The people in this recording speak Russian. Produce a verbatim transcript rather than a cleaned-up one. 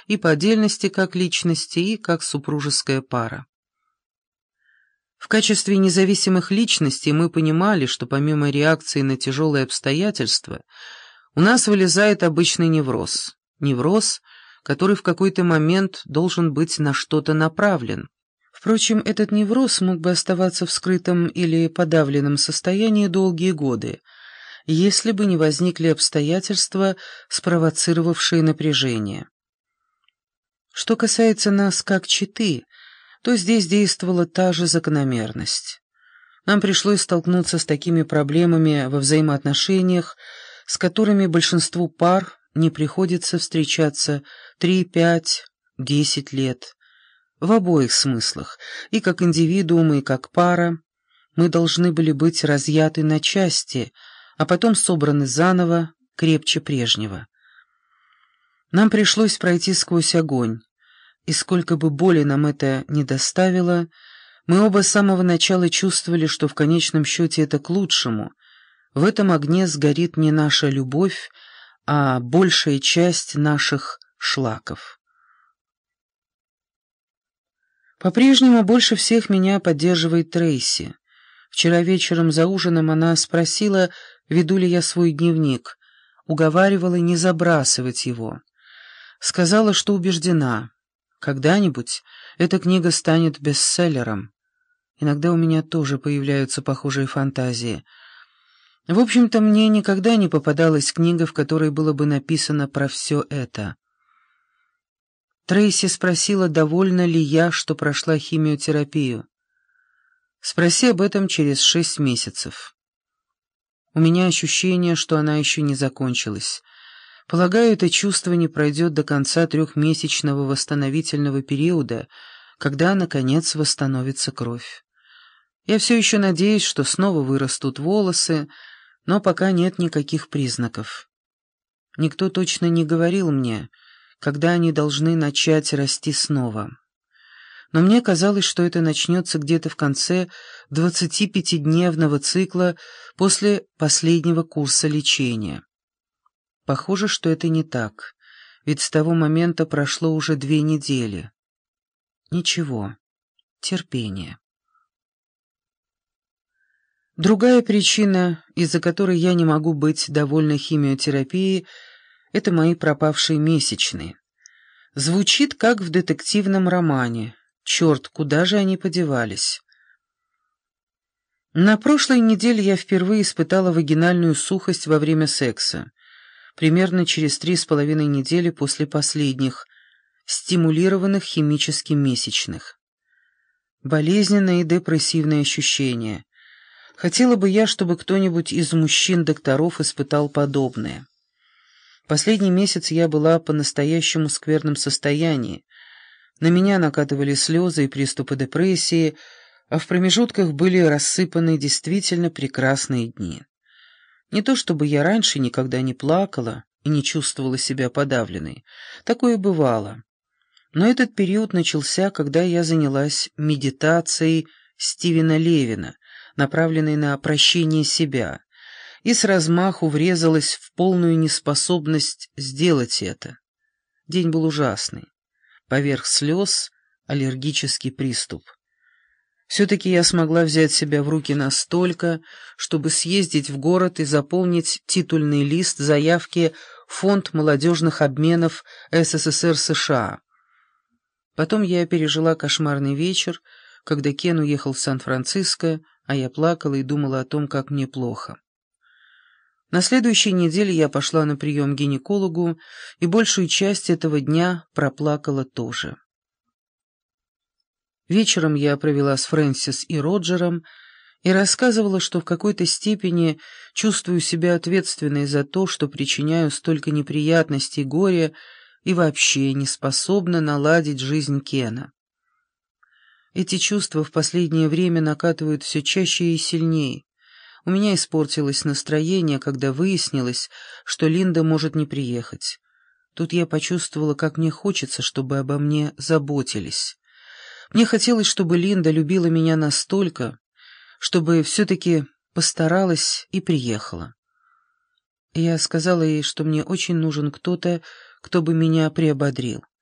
и по отдельности как личности, и как супружеская пара. В качестве независимых личностей мы понимали, что помимо реакции на тяжелые обстоятельства, у нас вылезает обычный невроз. Невроз, который в какой-то момент должен быть на что-то направлен. Впрочем, этот невроз мог бы оставаться в скрытом или подавленном состоянии долгие годы, если бы не возникли обстоятельства, спровоцировавшие напряжение. Что касается нас как четы, то здесь действовала та же закономерность. Нам пришлось столкнуться с такими проблемами во взаимоотношениях, с которыми большинству пар не приходится встречаться три, пять, десять лет. В обоих смыслах, и как индивидуумы, и как пара, мы должны были быть разъяты на части, а потом собраны заново, крепче прежнего. Нам пришлось пройти сквозь огонь, и сколько бы боли нам это ни доставило, мы оба с самого начала чувствовали, что в конечном счете это к лучшему. В этом огне сгорит не наша любовь, а большая часть наших шлаков. По-прежнему больше всех меня поддерживает Трейси. Вчера вечером за ужином она спросила, веду ли я свой дневник, уговаривала не забрасывать его. Сказала, что убеждена, когда-нибудь эта книга станет бестселлером. Иногда у меня тоже появляются похожие фантазии. В общем-то, мне никогда не попадалась книга, в которой было бы написано про все это. Трейси спросила, довольна ли я, что прошла химиотерапию. Спроси об этом через шесть месяцев. У меня ощущение, что она еще не закончилась. Полагаю, это чувство не пройдет до конца трехмесячного восстановительного периода, когда, наконец, восстановится кровь. Я все еще надеюсь, что снова вырастут волосы, но пока нет никаких признаков. Никто точно не говорил мне, когда они должны начать расти снова. Но мне казалось, что это начнется где-то в конце двадцатипятидневного цикла после последнего курса лечения. Похоже, что это не так, ведь с того момента прошло уже две недели. Ничего, терпение. Другая причина, из-за которой я не могу быть довольна химиотерапией, это мои пропавшие месячные. Звучит, как в детективном романе. Черт, куда же они подевались? На прошлой неделе я впервые испытала вагинальную сухость во время секса, примерно через три с половиной недели после последних, стимулированных химическим месячных. Болезненное и депрессивное ощущение. Хотела бы я, чтобы кто-нибудь из мужчин-докторов испытал подобное. Последний месяц я была по-настоящему скверном состоянии. На меня накатывали слезы и приступы депрессии, а в промежутках были рассыпаны действительно прекрасные дни. Не то чтобы я раньше никогда не плакала и не чувствовала себя подавленной. Такое бывало. Но этот период начался, когда я занялась медитацией Стивена Левина, направленной на прощение себя, и с размаху врезалась в полную неспособность сделать это. День был ужасный. Поверх слез аллергический приступ. Все-таки я смогла взять себя в руки настолько, чтобы съездить в город и заполнить титульный лист заявки в Фонд молодежных обменов СССР США. Потом я пережила кошмарный вечер, когда Кен уехал в Сан-Франциско, а я плакала и думала о том, как мне плохо. На следующей неделе я пошла на прием к гинекологу, и большую часть этого дня проплакала тоже. Вечером я провела с Фрэнсис и Роджером и рассказывала, что в какой-то степени чувствую себя ответственной за то, что причиняю столько неприятностей и горя, и вообще не способна наладить жизнь Кена. Эти чувства в последнее время накатывают все чаще и сильнее. У меня испортилось настроение, когда выяснилось, что Линда может не приехать. Тут я почувствовала, как мне хочется, чтобы обо мне заботились. Мне хотелось, чтобы Линда любила меня настолько, чтобы все-таки постаралась и приехала. Я сказала ей, что мне очень нужен кто-то, кто бы меня приободрил.